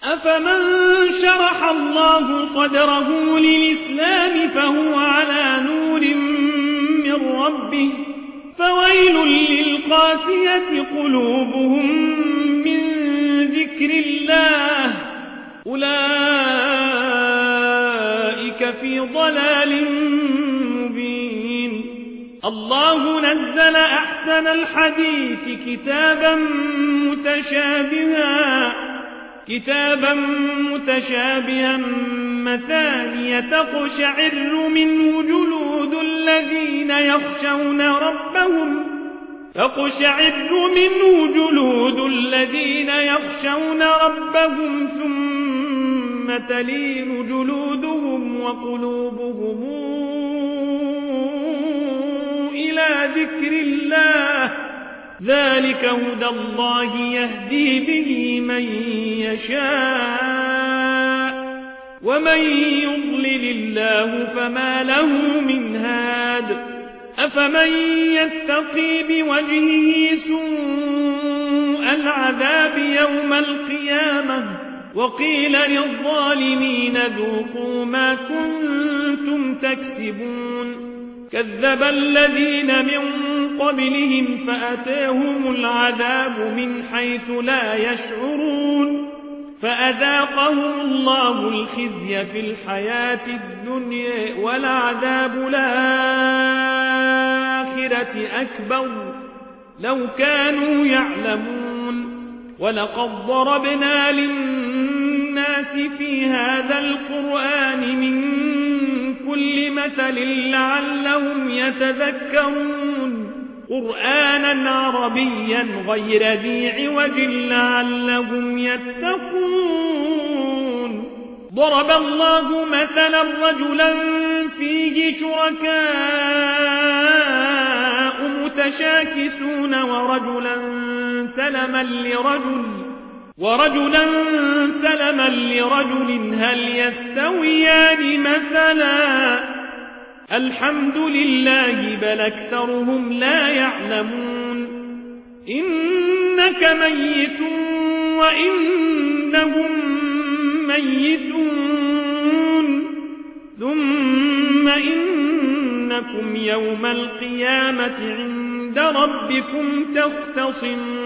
أفمن شرح الله صدره للإسلام فهو على نور من ربه فويل للقاسية قلوبهم من ذكر الله أولئك في ضلال مبين. الله نزل أحسن الحديث كتابا متشابها مثانية تقشعر منه جلود الذين يخشون ربهم ثم تلين جلودهم وقلوبهم إلى ذكر الله ذلك هدى الله يهدي به من يشاء ومن يضلل الله فما له من هاد. أفمن يتقي بوجهه سوء العذاب يوم القيامة وقيل للظالمين ذوقوا ما كنتم تكسبون. كذب الذين من قبلهم فأتاهم العذاب من حيث لا يشعرون فأذاقهم الله الخزي في الحياة الدنيا ولعذاب الآخرة أكبر لو كانوا يعلمون. ولقد ضربنا للناس في هذا القرآن من كل مثل لعلهم يتذكرون قرآنا عربيا غير ذي عوج لعلهم يتقون. ضرب الله مثلا رجلا فيه شركاء متشاكسون ورجلا سلما لرجل هل يستويان مثلا الحمد لله بل أكثرهم لا يعلمون. إنك ميت وإنهم ميتون ثم إنكم يوم القيامة عند ربكم تختصمون.